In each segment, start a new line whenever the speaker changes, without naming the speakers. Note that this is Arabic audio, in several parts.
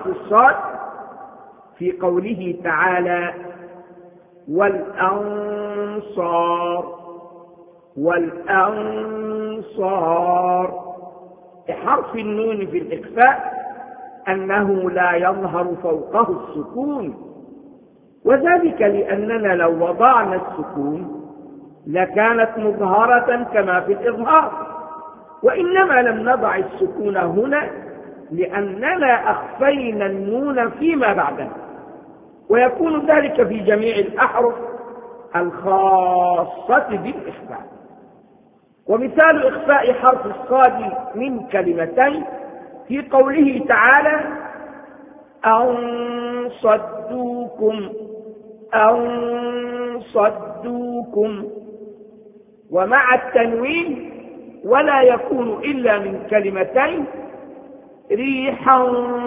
حرف الصاد في قوله تعالى والأنصار. حرف النون في الإخفاء أنه لا يظهر فوقه السكون، وذلك لأننا لو وضعنا السكون لكانت مظهرة كما في الإظهار، وإنما لم نضع السكون هنا لأننا أخفينا النون فيما بعده، ويكون ذلك في جميع الأحرف الخاصة بالإخفاء. ومثال إخفاء حرف الصاد من كلمتين في قوله تعالى أن صدوكم، ومع التنوين ولا يكون إلا من كلمتين ريحا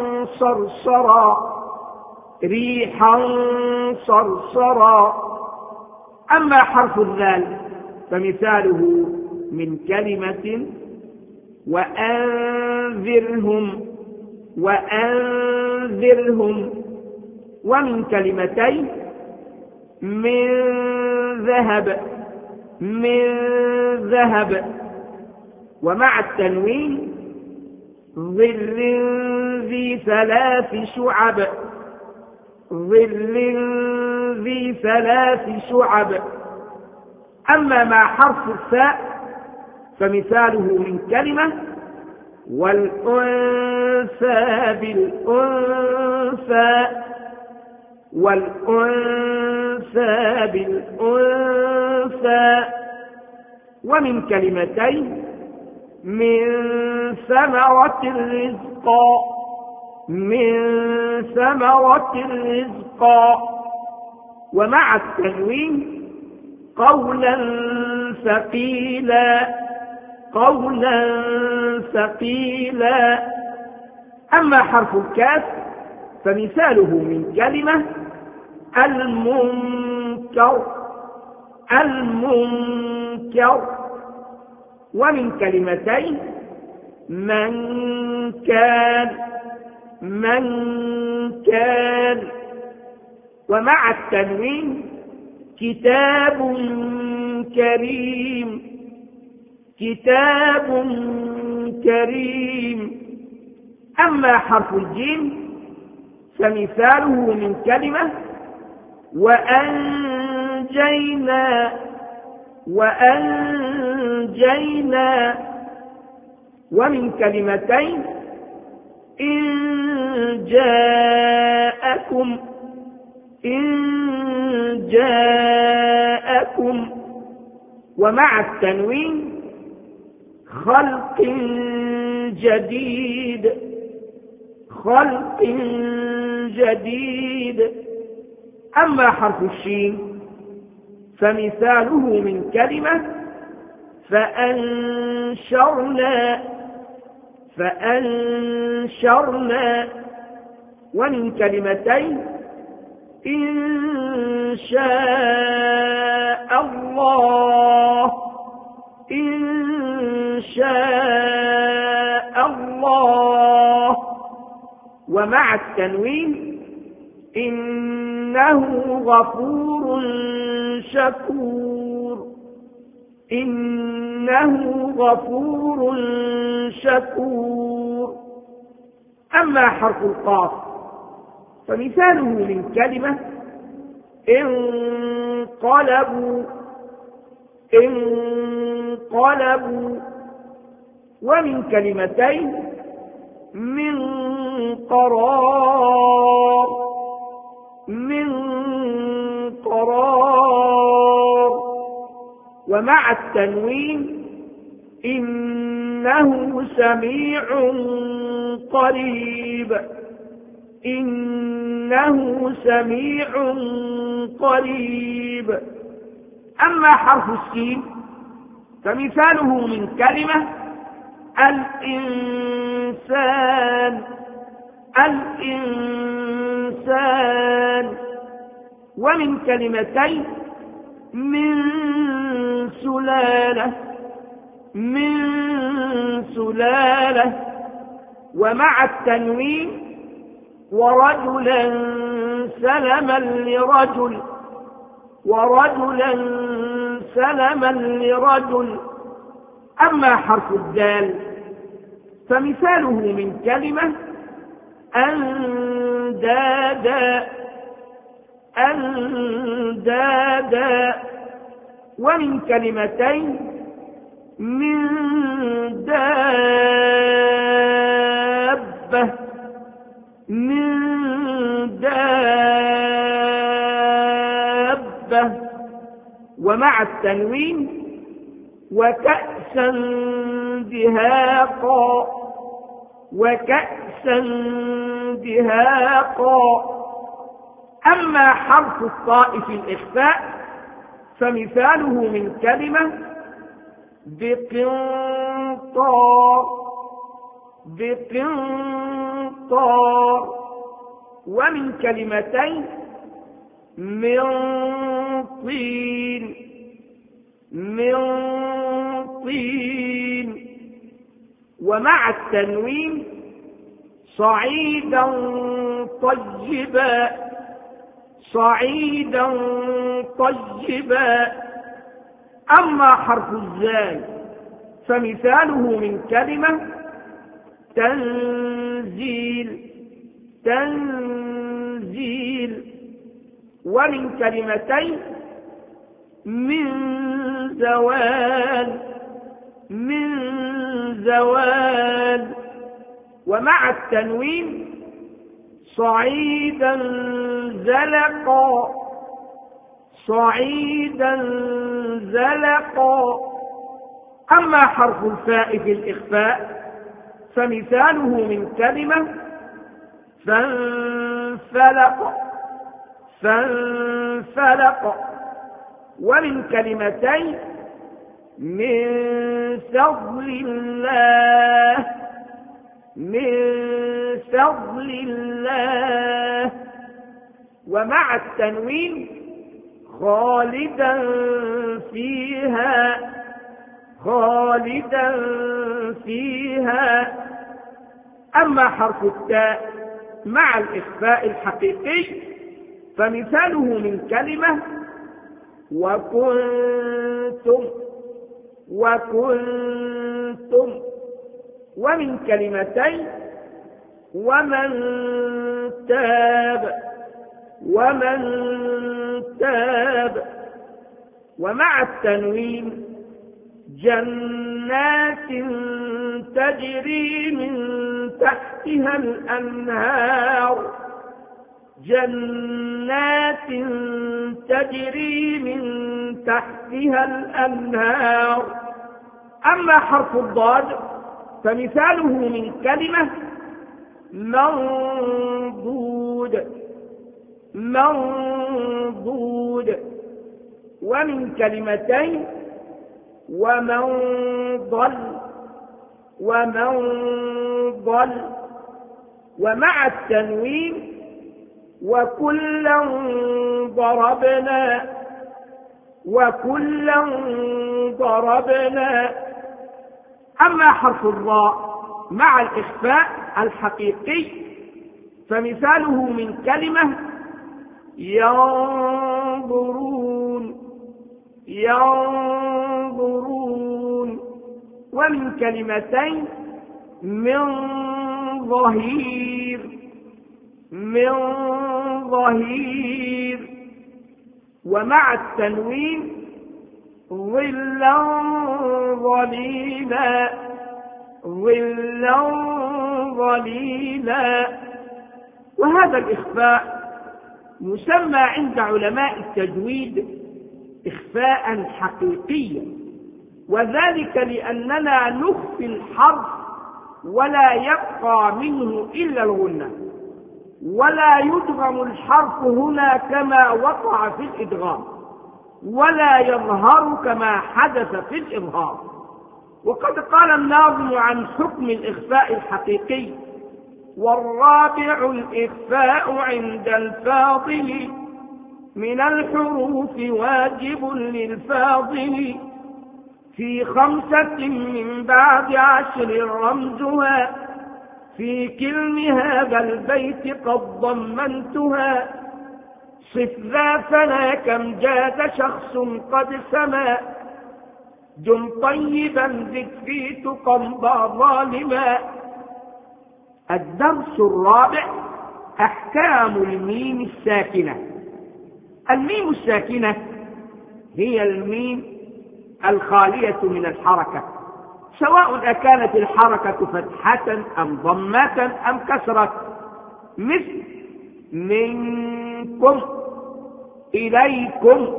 صرصرا. أما حرف الذال فمثاله من كلمة وأنذرهم، ومن كلمتين من ذهب، ومع التنوين ظل ذي ثلاث شعب. أما مع حرف الثاء فمثاله من كلمة والأنثى بالأنثى، ومن كلمتين من ثمرة الرزق، ومع التنوين قولا ثقيلا. أما حرف الكاف فمثاله من كلمة المنكر، ومن كلمتين من كان، ومع التنوين كتاب كريم. أما حرف الجيم فمثاله من كلمة وأنجينا، ومن كلمتين إن جاءكم، ومع التنوين خلق جديد. أما حرف الشين فمثاله من كلمة فأنشرنا، ومن كلمتين إن شاء الله، ومع التنوين إنه غفور شكور. أما حرف القاف فمثاله من كلمة انقلبوا، ومن كلمتين من قرار، ومع التنوين إنه سميع قريب. أما حرف السين فمثاله من كلمة الإنسان، ومن كلمتين من سلالة، ومع التنوين ورجلا سلما لرجل ورجلا سلما لرجل. أما حرف الدال فمثاله من كلمة أندادا أندادا، ومن كلمتين من دابة من دابة، ومع التنوين وكأسا دهاقا وكأسا دهاقا. أما حرف الطاء في الإخفاء فمثاله من كلمة بقنطار بقنطار، ومن كلمتين من طين من طين، ومع التنوين صعيدا طيبا صعيدا طيبا. أما حرف الزاي فمثاله من كلمة تنزيل تنزيل، ومن كلمتين من زوال من زوال، ومع التنوين صعيدا زلقا صعيدا زلقا. أما حرف الفاء في الإخفاء فمثاله من كلمة فانفلق فانفلق، ومن كلمتين من فضل الله من فضل الله، ومع التنوين خالدا فيها خالدا فيها. أما حرف التاء مع الإخفاء الحقيقي فمثاله من كلمة وكنتم وكنتم، ومن كلمتين ومن تاب ومن تاب، ومع التنوين جنات تجري من تحتها الأنهار جنات تجري من تحتها الأنهار. أما حرف الضاد فمثاله من كلمة منضود منضود، ومن كلمتين ومن ضل ومن ضل، ومع التنوين وكلا ضربنا وكلا ضربنا. أما حرف الراء مع الإخفاء الحقيقي فمثاله من كلمة ينظرون ينظرون، ومن كلمتين من ظهير من ظهير، ومع التنوين ظلا ظليلا ظلا ظليلا. وهذا الإخفاء يسمى عند علماء التجويد إخفاء حقيقيا، وذلك لأننا نخفي الحرف ولا يبقى منه إلا الغنة، ولا يدغم الحرف هنا كما وقع في الإدغام، ولا يظهر كما حدث في الإظهار. وقد قال الناظم عن حكم الإخفاء الحقيقي: والرابع الإخفاء عند الفاضل من الحروف واجب للفاضل في 5 من بعد 10 رمزها في كلم هذا البيت قد ضمنتها صف ذا فلا كم جاد شخص قد سما دم طيبا زد في تقنضى ظالما. الدرس الرابع أحكام الميم الساكنة. الميم الساكنة هي الميم الخالية من الحركة، سواء أكانت الحركة فتحة أم ضمة أم كسرة، مثل منكم، إليكم،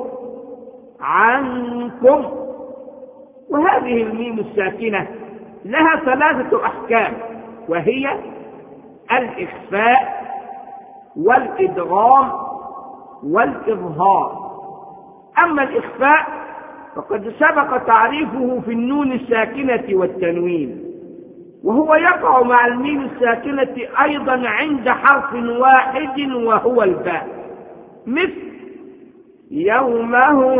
عنكم. وهذه الميم الساكنة لها 3 أحكام، وهي الإخفاء والإدغام والإظهار. أما الإخفاء فقد سبق تعريفه في النون الساكنة والتنوين، وهو يقع مع الميم الساكنة أيضا عند حرف واحد وهو الباء، مثل يوم هم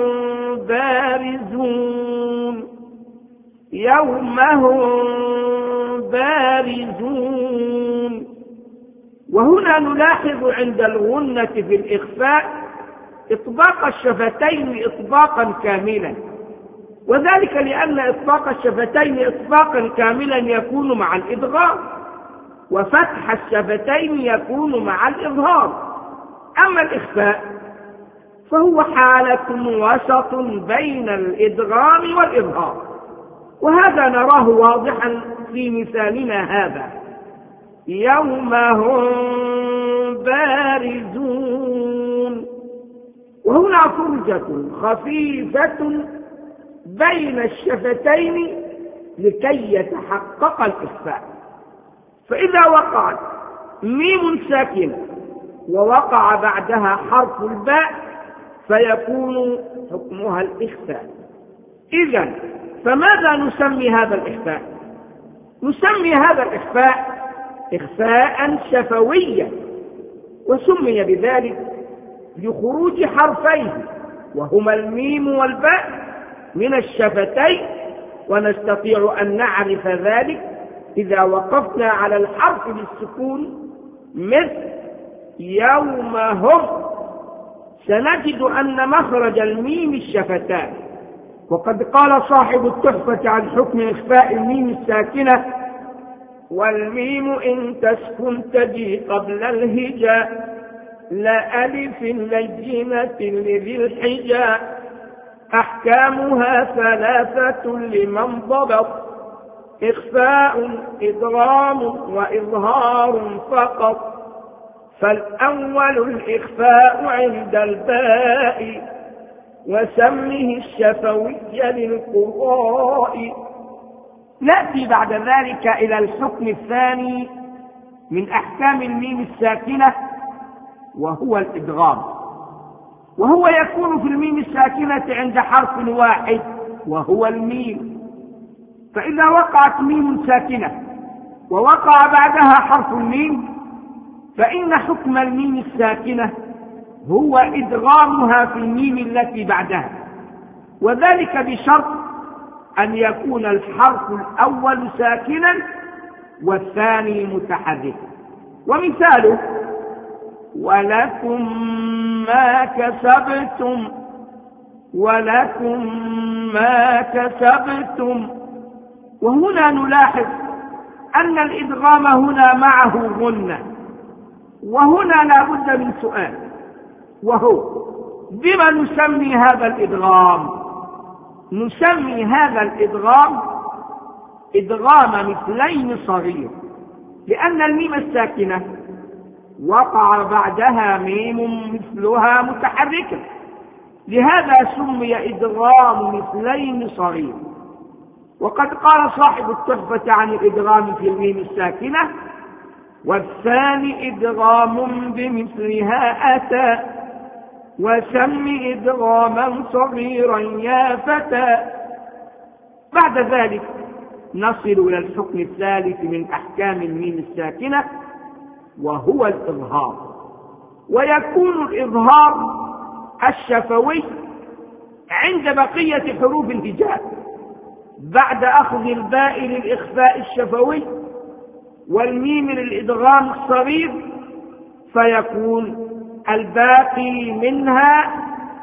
بارزون، يوم هم بارزون. وهنا نلاحظ عند الغنة في الإخفاء إطباق الشفتين إطباقا كاملا، وذلك لأن إطباق الشفتين إطباقا كاملا يكون مع الإدغام، وفتح الشفتين يكون مع الإظهار. أما الإخفاء فهو حالة وسط بين الإدغام والإظهار، وهذا نراه واضحا في مثالنا هذا، يوم هم بارزون. وهنا فرجة خفيفة بين الشفتين لكي يتحقق الإخفاء. فإذا وقعت ميم ساكنة ووقع بعدها حرف الباء فيكون حكمها الإخفاء. إذن فماذا نسمي هذا الإخفاء؟ نسمي هذا الإخفاء إخفاء شفويا، وسمي بذلك لخروج حرفيه وهما الميم والباء من الشفتين، ونستطيع أن نعرف ذلك إذا وقفنا على الحرف بالسكون مثل يوم هم، سنجد أن مخرج الميم الشفتان. وقد قال صاحب التحفة عن حكم إخفاء الميم الساكنة: والميم إن تسكن تجي قبل الهجاء لا ألف لجنة لذي الحجاء أحكامها 3 لمن ضبط إخفاء إدغام وإظهار فقط. فالأول الإخفاء عند الباء وسمه الشفوي للقراء. نأتي بعد ذلك إلى الحكم الثاني من أحكام الميم الساكنة، وهو الإدغام، وهو يكون في الميم الساكنة عند حرف واحد وهو الميم. فإذا وقعت ميم ساكنة ووقع بعدها حرف الميم فإن حكم الميم الساكنة هو إدغامها في الميم التي بعدها، وذلك بشرط أن يكون الحرف الأول ساكنا والثاني متحركا. ومثاله: ولكم ما كسبتم، ولكم ما كسبتم. وهنا نلاحظ أن الإدغام هنا معه غنة، وهنا لا بد من سؤال، وهو: بما نسمي هذا الإدغام؟ نسمي هذا الإدغام إدغام مثلين صغير، لأن الميم الساكنة وقع بعدها ميم مثلها متحركة، لهذا سمي إدغام مثلين صغير. وقد قال صاحب التحفة عن الإدغام في الميم الساكنة: والثاني إدغام بمثلها أتى وسم إدغاما صغيرا يا فتى. بعد ذلك نصل إلى الحكم الثالث من أحكام الميم الساكنة، وهو الإظهار. ويكون الإظهار الشفوي عند بقية حروف الهجاء بعد أخذ الباء للإخفاء الشفوي، والميم للإدغام الصغير، فيكون الباقي منها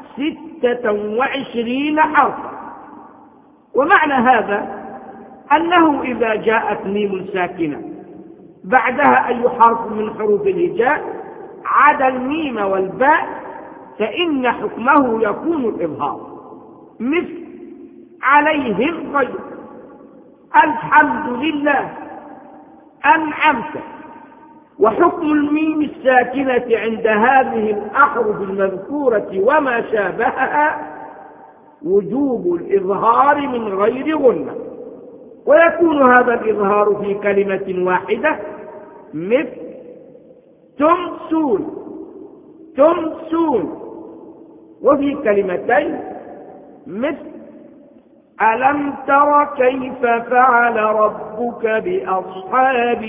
26 حرفا. ومعنى هذا أنه إذا جاءت ميم ساكنة بعدها أي حرف من حروف الهجاء عدا الميم والباء فإن حكمه يكون الإظهار، مثل عليهم غير، الحمد لله، أنعمت. وحكم الميم الساكنة عند هذه الأحرف المذكورة وما شابهها وجوب الإظهار من غير غنة، ويكون هذا الإظهار في كلمة واحدة مثل تمسون تمسون، وفي كلمتين مثل ألم تر كيف فعل ربك بأصحاب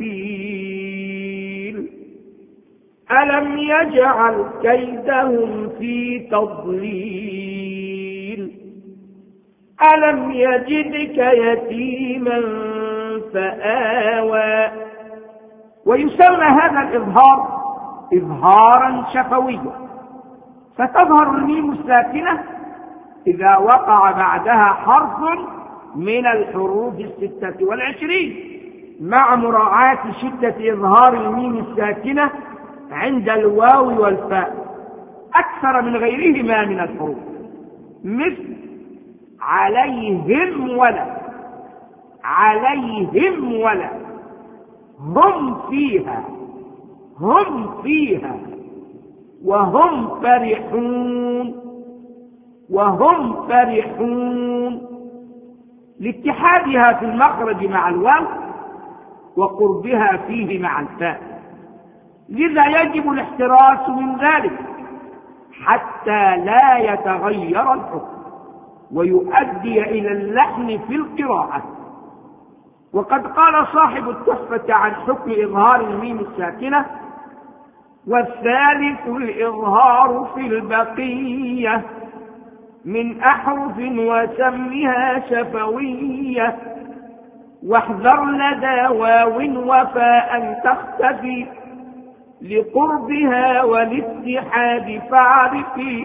الفيل ألم يجعل كيدهم في تضليل ألم يجدك يتيما فآوى. ويسمى هذا الإظهار إظهارا شفويا، فتظهر الميم الساكنة إذا وقع بعدها حرف من الحروف 26 مع مراعاة شدة إظهار الميم الساكنة عند الواو والفاء أكثر من غيرهما من الحروف، مثل عليهم ولا، عليهم ولا، هم فيها، هم فيها، وهم فرحون، وهم فرحون، لاتحادها في المخرج مع الواو وقربها فيه مع الفاء، لذا يجب الاحتراس من ذلك حتى لا يتغير الحكم ويؤدي إلى اللحن في القراءة. وقد قال صاحب التحفة عن حكم إظهار الميم الساكنة: والثالث الإظهار في البقية من أحرف وسمها شفوية، واحذر لدى واو وفاء تختفي لقربها والاتحاد فاعرفي.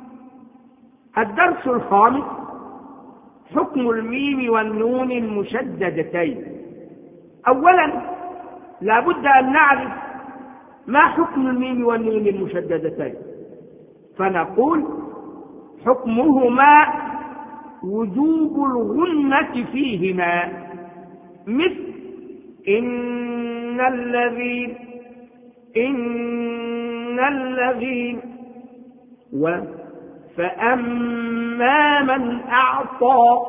الدرس الخامس: حكم الميم والنون المشددتين. أولا لا بد أن نعرف ما حكم الميم والنون المشددتين، فنقول حكمهما وجوب الغنة فيهما، مثل إن الذين، إن الذين، فأما من أعطى،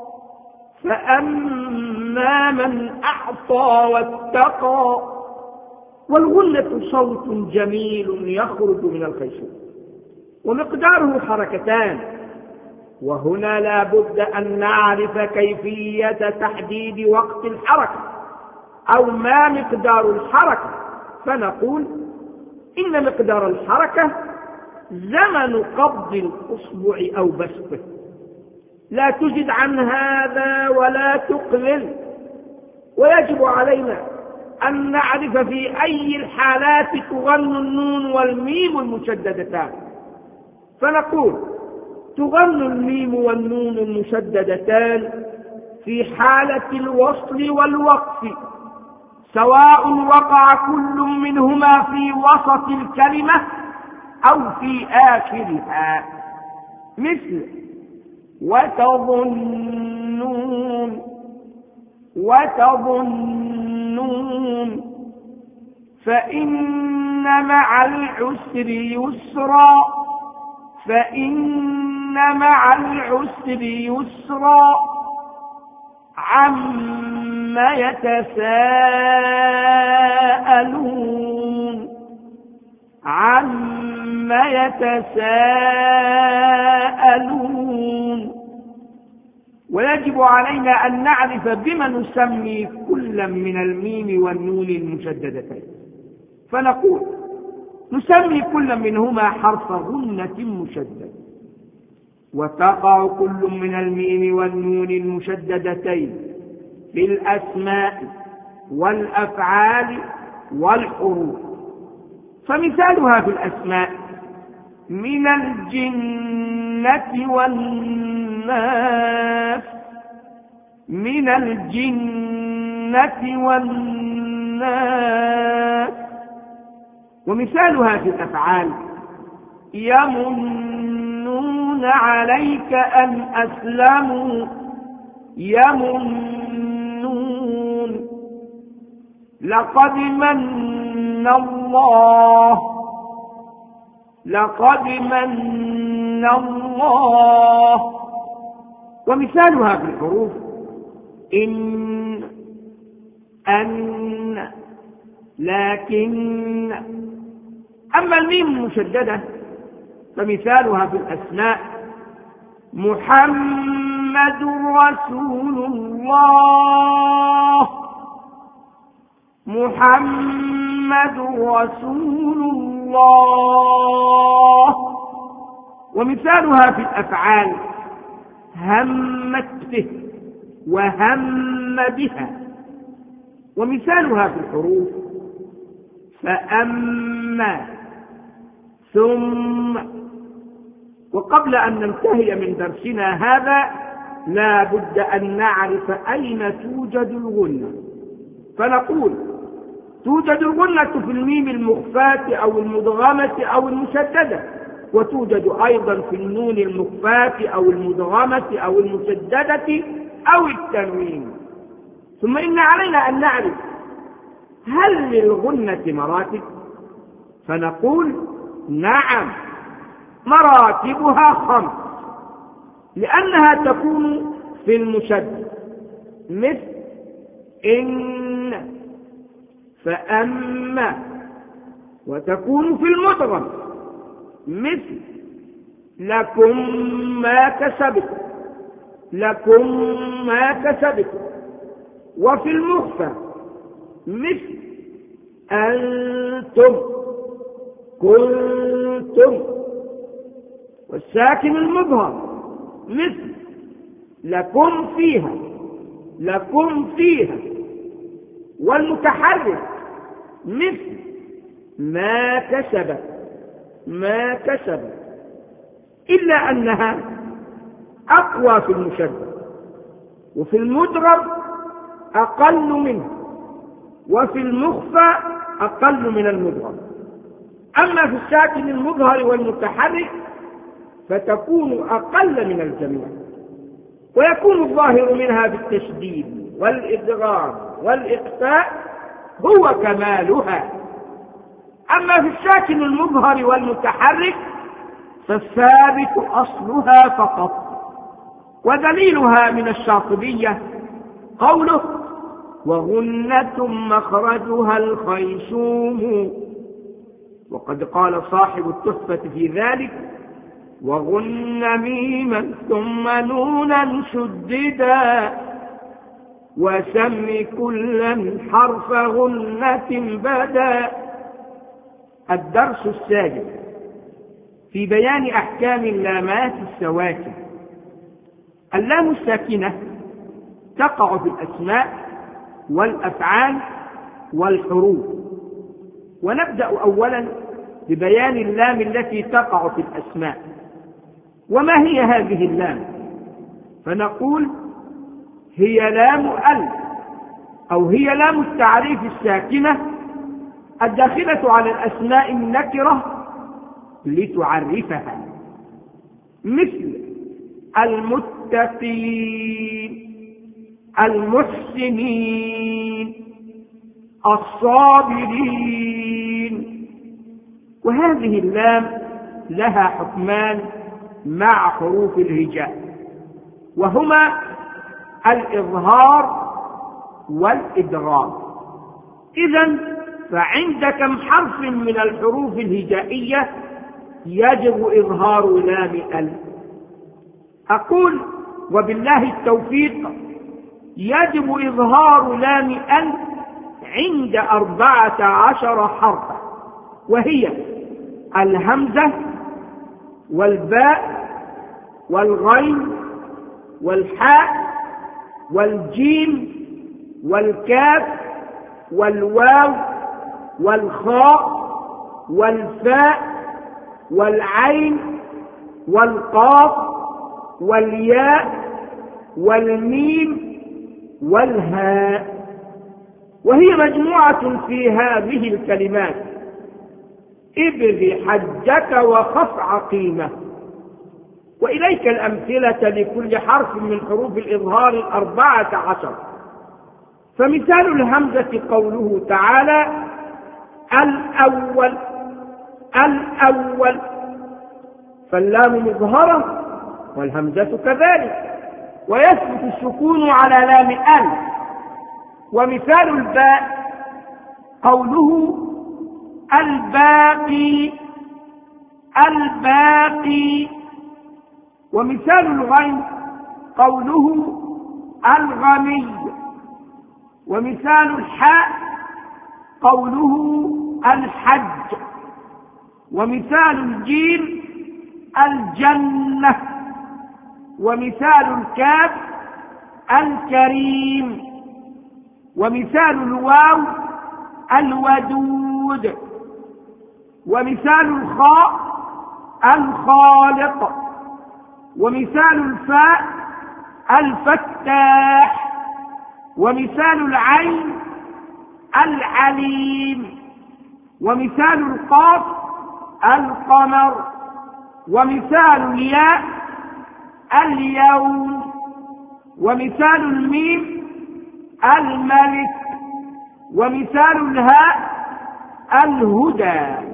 فأما من أعطى واتقى. والغنة صوت جميل يخرج من الخيشوم ومقداره حركتان، وهنا لا بد أن نعرف كيفية تحديد وقت الحركة أو ما مقدار الحركة، فنقول إن مقدار الحركة زمن قبض الأصبع أو بسطه، لا تزد عن هذا ولا تقلل. ويجب علينا أن نعرف في أي الحالات تغن النون والميم المشددتان، فنقول تغن الميم والنون المشددتان في حالة الوصل والوقف، سواء وقع كل منهما في وسط الكلمة أو في آخرها، مثل وتظنون، وتظنون، فإن مع العسر يسرا، فإن مع العسر يسرا، عما يتساءلون، عما يتساءلون. ويجب علينا أن نعرف بما نسمي كل من الميم والنون المشددتين، فنقول نسمي كل منهما حرف غنة مشدد، وتقع كل من الميم والنون المشددتين في الأسماء والأفعال والحروف. فمثالها في الأسماء: من الجنة والناس، من الجنة والناس. ومثالها في الأفعال: يمنون عليك أن أسلموا، يمنون. لقد من الله، لقد من الله. ومثالها في الحروف: إن، أن، لكن. أما الميم المشددة فمثالها في الأسماء: محمد رسول الله، محمد رسول الله. ومثالها في الأفعال: همت به وهم بها. ومثالها في الحروف: فأما، ثم. وقبل أن ننتهي من درسنا هذا لا بد أن نعرف أين توجد الغنة. فنقول: توجد الغنة في الميم المخفاة أو المدغمة أو المشددة، وتوجد أيضا في النون المخفاة أو المدغمة أو المشددة أو التنوين. ثم إن علينا أن نعرف: هل للغنة مراتب؟ فنقول: نعم، مراتبها 5، لأنها تكون في المشدد مثل إن، فأما. وتكون في المدغم مثل لكم ما كسبتم، لكم ما كسبتم. وفي المخفى مثل أنتم، كنتم. والساكن المظهر مثل لكم فيها، لكم فيها. والمتحرك مثل ما كسبت، ما كسبت. إلا أنها أقوى في المشدد، وفي المدغم أقل منه، وفي المخفى أقل من المدغم. أما في الساكن المظهر والمتحرك فتكون أقل من الجميع، ويكون الظاهر منها بالتشديد والإدغام والإخفاء هو كمالها. أما في الساكن المظهر والمتحرك فالثابت أصلها فقط. ودليلها من الشاطبية قوله: وغنة مخرجها الخيشوم. وقد قال صاحب التحفة في ذلك: وغن ميما ثم نونا شددا، وسم كلا حرف غنة بدا. الدرس السادس في بيان أحكام اللامات السواكن. اللام الساكنة تقع في الأسماء والأفعال والحروف. ونبدأ أولا ببيان اللام التي تقع في الأسماء. وما هي هذه اللام؟ فنقول: هي لام ال، أو هي لام التعريف الساكنة الداخلة على الأسماء النكرة لتعرفها، مثل المتقين، المحسنين، الصابرين. وهذه اللام لها حكمان مع حروف الهجاء، وهما الإظهار والإدغام. إذن فعند كم حرف من الحروف الهجائية يجب إظهار لام ال؟ أقول وبالله التوفيق: يجب إظهار لام ال عند 14 حرفا، وهي الهمزة والباء والغين والحاء والجيم والكاف والواو والخاء والفاء والعين والقاف والياء والميم والهاء، وهي مجموعة في هذه الكلمات: ابغ حجك وخف عقيمة. وإليك الأمثلة لكل حرف من حروف الإظهار 14. فمثال الهمزة قوله تعالى: الأول الأول، فاللام مظهرة والهمزة كذلك، ويثبت السكون على لام ال. ومثال الباء قوله: الباقي الباقي. ومثال الغين قوله: الغني. ومثال الحاء قوله: الحج. ومثال الجيم: الجنة. ومثال الكاف: الكريم. ومثال الواو: الودود. ومثال الخاء: الخالق. ومثال الفاء: الفتاح. ومثال العين: العليم. ومثال القاف: القمر. ومثال الياء: اليوم. ومثال الميم: الملك. ومثال الهاء: الهدى.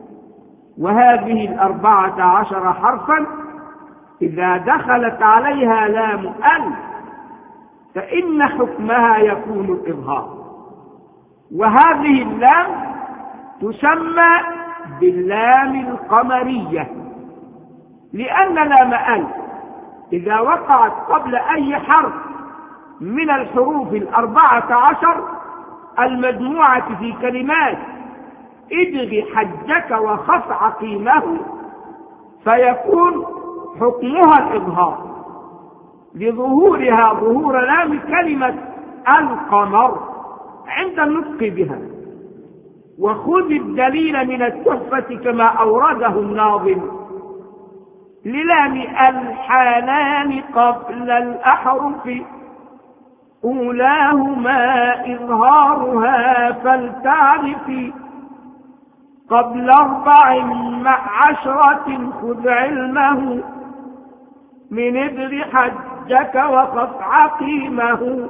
وهذه 14 حرفا إذا دخلت عليها لام ال فإن حكمها يكون الإظهار، وهذه اللام تسمى باللام القمرية، لأن لام ال إذا وقعت قبل أي حرف من الحروف 14 المجموعة في كلمات ابغ حجك وخف عقيمه فيكون حكمها الإظهار لظهورها ظهور لام كلمة القمر عند النطق بها. وخذ الدليل من التحفة كما أورده الناظم: للام الحالان قبل الأحرف أولاهما إظهارها فلتعرفي قبل 4 مع 10 خذ علمه من ابغ حجك وخف عقيمه.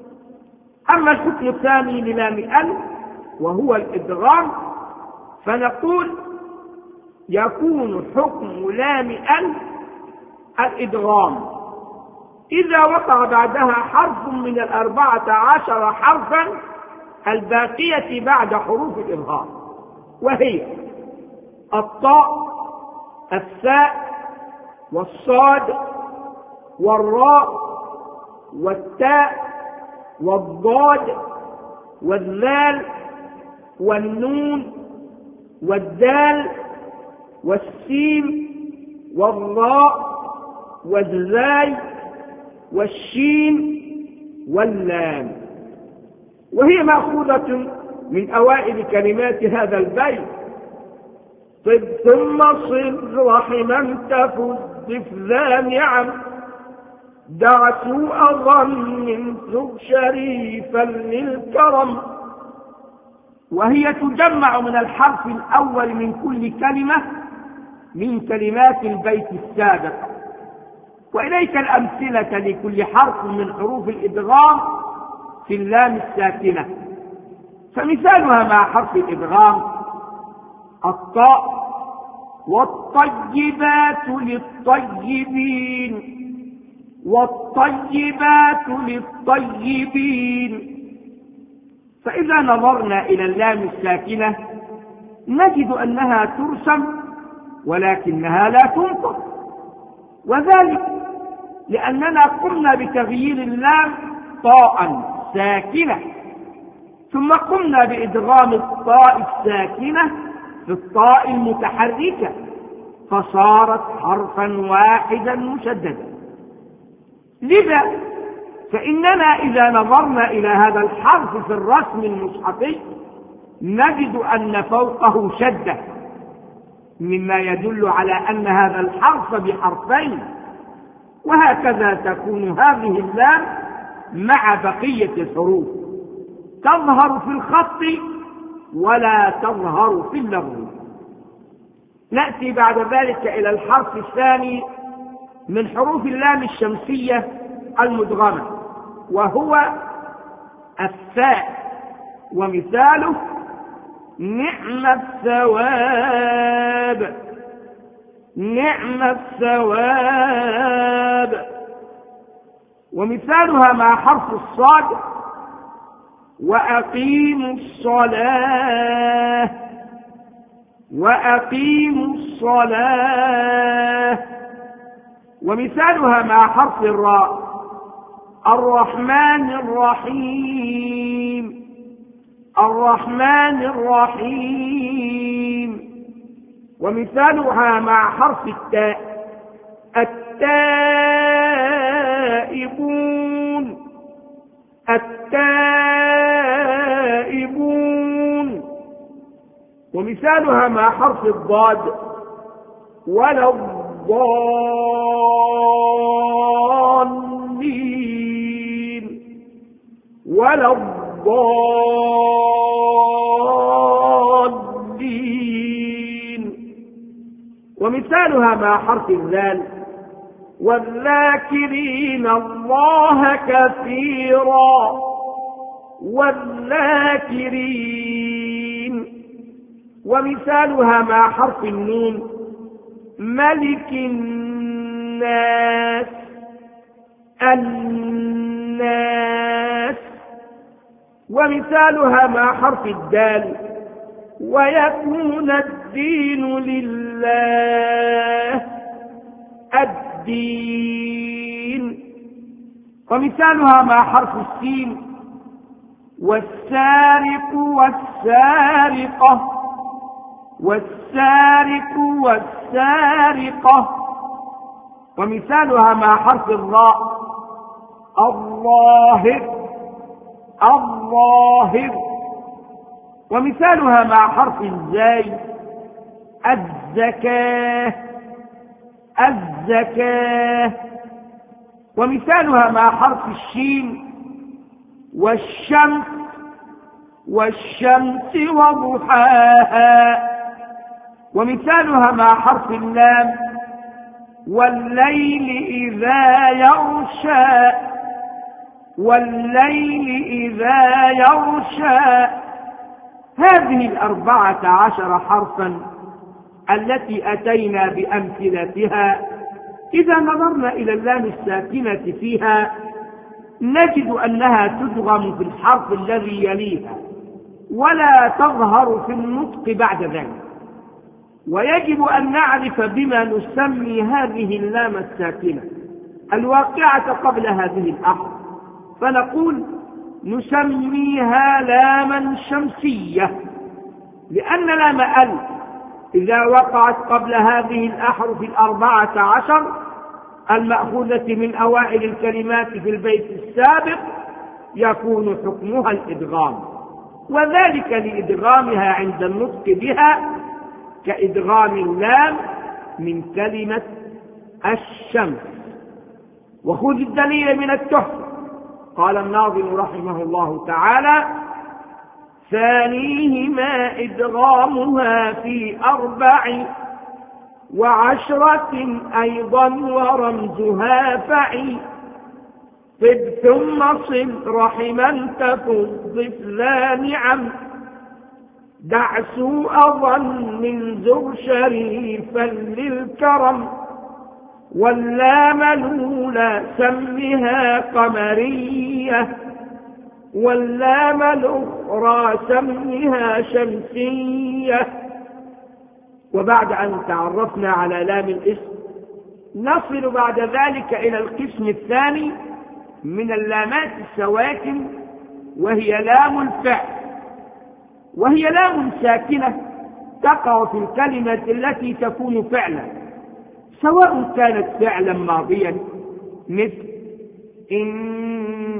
أما الحكم الثاني للام ال وهو الإدغام فنقول يكون حكم لام ال الإدغام إذا وقع بعدها حرف من 14 حرفا الباقية بعد حروف الإظهار، وهي الطاء الثاء والصاد والراء والتاء والضاد والذال والنون والدال والسين والراء والزاي والشين واللام، وهي مأخوذة من أوائل كلمات هذا البيت: طب ثم صل رحما تفض ذا نعم دع سوء ظن ثق شريفا للكرم. وهي تجمع من الحرف الأول من كل كلمة من كلمات البيت السابق. وإليك الأمثلة لكل حرف من حروف الإدغام في اللام الساكنة. فمثالها مع حرف الإدغام: الطاء والطيبات للطيبين والطيبات للطيبين. فإذا نظرنا إلى اللام الساكنة نجد أنها ترسم ولكنها لا تنطق، وذلك لأننا قمنا بتغيير اللام طاء ساكنة ثم قمنا بإدغام الطاء الساكنة في الطاء المتحركة فصارت حرفا واحدا مشددا. لذا فإننا إذا نظرنا إلى هذا الحرف في الرسم المصحفي نجد أن فوقه شدة، مما يدل على أن هذا الحرف بحرفين، وهكذا تكون هذه اللام مع بقية الحروف، تظهر في الخط ولا تظهر في اللفظ. نأتي بعد ذلك إلى الحرف الثاني من حروف اللام الشمسية المدغمة، وهو الثاء، ومثاله نعم الثواب، نعم الثواب. ومثالها مع حرف الصاد وأقيموا الصلاة، وأقيموا الصلاة. ومثالها مع حرف الراء الرحمن الرحيم، الرحمن الرحيم. ومثالها مع حرف التاء التائبون، التائبون. ومثالها مع حرف الضاد ولا الضالين، ولا الضالين. ومثالها مع حرف الذال والذاكرين الله كثيرا، والذاكرين. ومثالها مع حرف النون ملك الناس، الناس. ومثالها مع حرف الدال ويكون الدين لله، الدين. ومثالها مع حرف السين والسارق والسارقة، والسارق والسارقة. ومثالها مع حرف الراء الظاهر، الظاهر. ومثالها مع حرف الزاي الزكاة، الزكاة. ومثالها مع حرف الشين والشمس، والشمس وضحاها. ومثالها مع حرف اللام والليل إذا يغشى، والليل إذا يغشى. هذه 14 حرفا التي أتينا بأمثلتها إذا نظرنا إلى اللام الساكنة فيها نجد أنها تدغم في الحرف الذي يليها ولا تظهر في النطق بعد ذلك. ويجب أن نعرف بما نسمي هذه اللام الساكنة الواقعة قبل هذه الأحرف، فنقول نسميها لاما شمسية، لأن لام ال إذا وقعت قبل هذه الأحرف 14 المأخوذة من أوائل الكلمات في البيت السابق يكون حكمها الإدغام، وذلك لإدغامها عند النطق بها كإدغام اللام من كلمة الشمس. وخذ الدليل من التحفة. قال الناظم رحمه الله تعالى ثانيهما إدغامها في 14 أيضا ورمزها فعي طب ثم صل رحما تكن ضف ذا نعم دع سوء ظن زر شريفا للكرم واللام الأولى سمها قمرية واللام الأخرى سمها شمسية. وبعد أن تعرفنا على لام الاسم نصل بعد ذلك إلى القسم الثاني من اللامات السواكن وهي لام الفعل، وهي لام ساكنة تقع في الكلمة التي تكون فعلا سواء كانت فعلا ماضيا مثل إن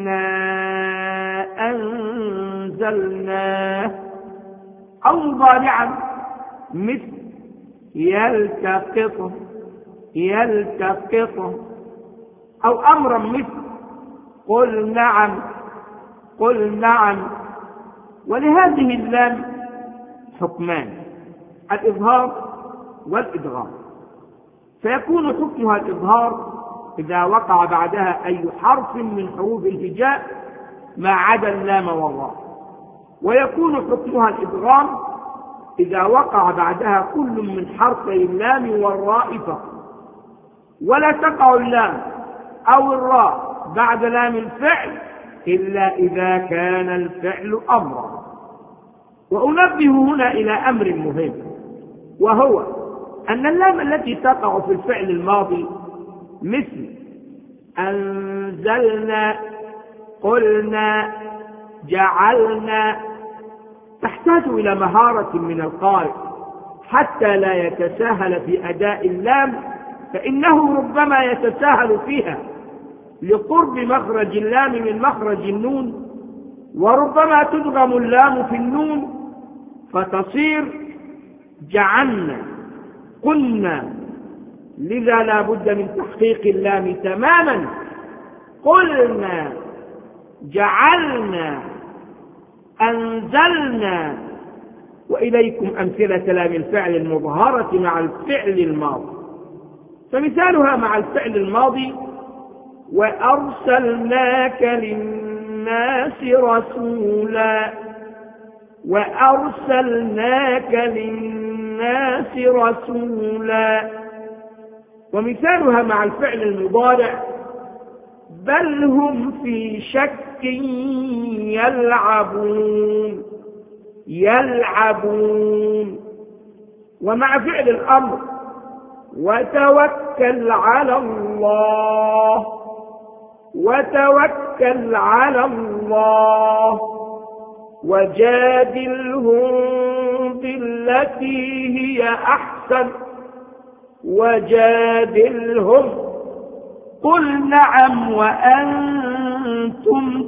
أنزلناه، أو مضارعا مثل يلتقطه يلتقطه، أو أمرا مثل قل نعم قل نعم. ولهذه اللام حكمان: الإظهار والإدغام. فيكون حكمها الإظهار إذا وقع بعدها أي حرف من حروف الهجاء ما عدا اللام والراء، ويكون حكمها الإدغام إذا وقع بعدها كل من حرفي اللام والراء فقط. ولا تقع اللام أو الراء بعد لام الفعل إلا إذا كان الفعل أمرا. وأنبه هنا إلى أمر مهم، وهو أن اللام التي تقع في الفعل الماضي مثل أنزلنا قلنا جعلنا تحتاج إلى مهارة من القارئ حتى لا يتساهل في أداء اللام، فإنه ربما يتساهل فيها لقرب مخرج اللام من مخرج النون، وربما تدغم اللام في النون فتصير جعلنا قلنا، لذا لا بد من تحقيق اللام تماما. قلنا جعلنا أنزلنا. وإليكم أمثلة لام الفعل المظهرة مع الفعل الماضي، فمثالها مع الفعل الماضي: وأرسلناك للناس رسولا، وأرسلناك للناس رسولا. ومثالها مع الفعل المضارع: بل هم في شك يلعبون يلعبون. ومع فعل الأمر: وتوكل على الله وتوكل على الله، وجادلهم بالتي هي أحسن وجادلهم. قل نعم وأنتم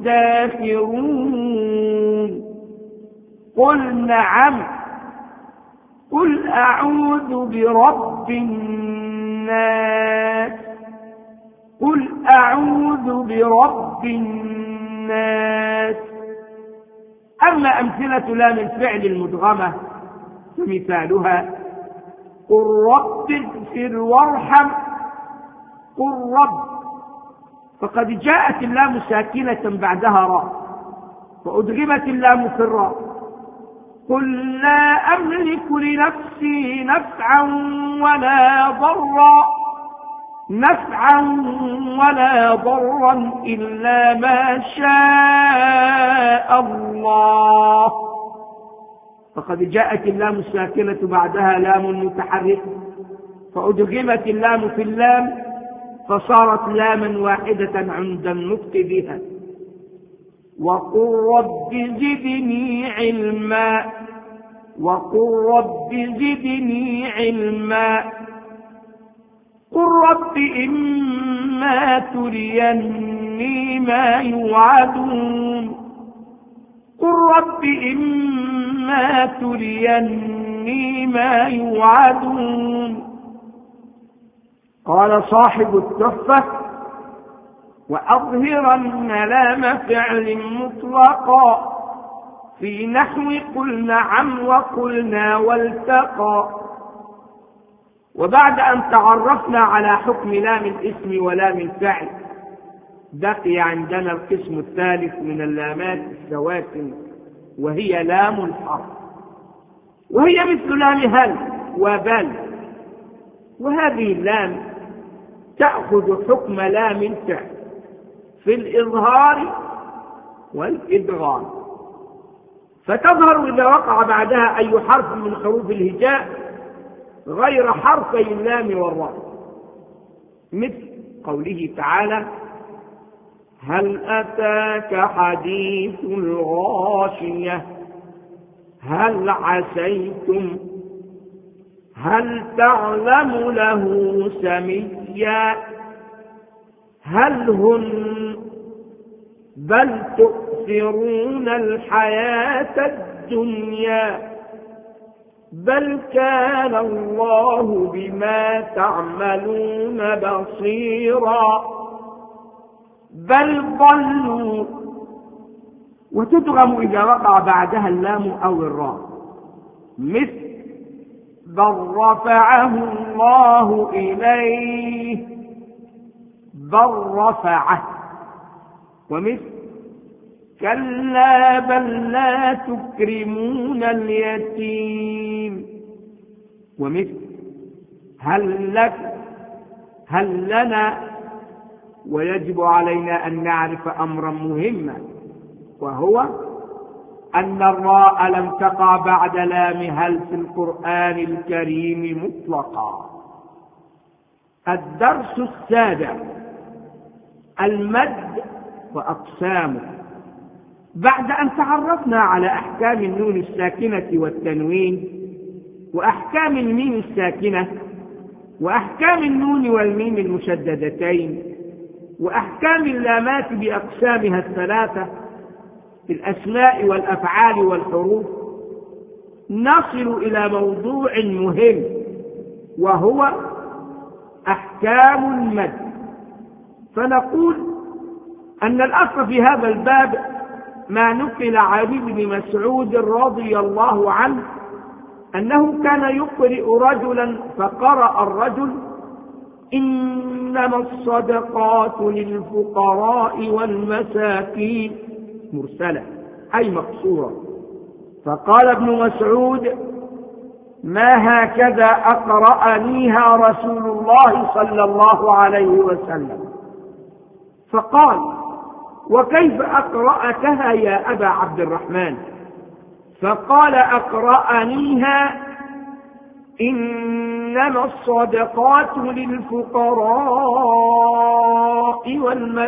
داخرون. قل نعم. قل أعوذ برب الناس. قل أعوذ برب الناس. أما أمثلة لام الفعل المدغمة فمثالها: قل رب اغفر وارحم. قل رب، فقد جاءت اللام ساكنة بعدها راء وأدغمت اللام في الراء. قل لا أملك لنفسي نفعا ولا ضرا إلا ما شاء الله. فقد جاءت اللام الساكنة بعدها لام متحركة فأدغمت اللام في اللام فصارت لاما واحدة عند النطق بها. وقل رب زدني علما. وقل رب زدني علما. قل رب إما تريني ما يوعدون. قل رب إما تريني ما يوعدون. قال صاحب التحفة: وأظهرن لام فعل مطلقا في نحو قل نعم وقلنا والتقى. وبعد أن تعرفنا على حكم لام الاسم ولام الفعل، بقي عندنا القسم الثالث من اللامات السواكن، وهي لام الحرف، وهي مثل لام هل وبل. وهذه اللام تأخذ حكم لام الفعل في الإظهار والإدغام، فتظهر إذا وقع بعدها أي حرف من حروف الهجاء غير حرفي اللام والراء، مثل قوله تعالى: هل أتاك حديث الغاشية. هل عسيتم. هل تعلم له سميا. هل هن. بل تؤثرون الحياة الدنيا بل كان الله بما تعملون بصيرا بل ضلوا. وتدغم إذا وقع بعدها اللام أو الراء، مثل بل رفعه الله إليه بل رفعه، ومثل كلا بل لا تكرمون اليتيم، ومثل هل لنا. ويجب علينا أن نعرف أمرا مهما، وهو أن الراء لم تقع بعد لام هل في القرآن الكريم مطلقا. الدرس السابع: المد وأقسامه. بعد أن تعرفنا على أحكام النون الساكنة والتنوين، وأحكام الميم الساكنة، وأحكام النون والميم المشددتين، وأحكام اللامات بأقسامها الثلاثة في الأسماء والأفعال والحروف، نصل إلى موضوع مهم، وهو أحكام المد. فنقول أن الأصل في هذا الباب ما نقل عن ابن مسعود رضي الله عنه أنه كان يقرئ رجلا فقرأ الرجل: إنما الصدقات للفقراء والمساكين، مرسلة أي مقصورة. فقال ابن مسعود: ما هكذا أقرأنيها رسول الله صلى الله عليه وسلم. فقال: وكيف أقرأتها يا أبا عبد الرحمن؟ فقال: أقرأنيها إنما الصدقات للفقراء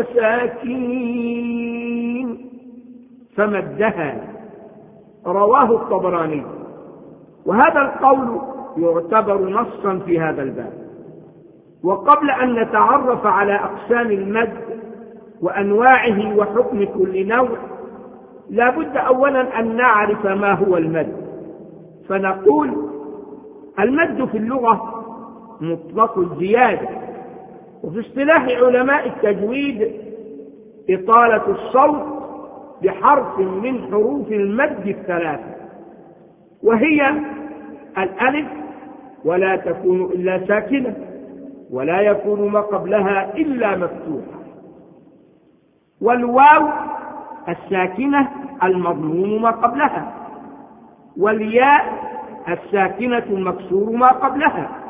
والمساكين، فمدها. رواه الطبراني. وهذا القول يعتبر نصا في هذا الباب. وقبل أن نتعرف على أقسام المد وأنواعه وحكم كل نوع، لا بد أولا أن نعرف ما هو المد. فنقول: المد في اللغة مطلق الزيادة، وفي اصطلاح علماء التجويد إطالة الصوت بحرف من حروف المد الثلاثة، وهي الألف، ولا تكون إلا ساكنة، ولا يكون ما قبلها إلا مفتوحة، والواو الساكنة المضموم ما قبلها، والياء الساكنة المكسور ما قبلها،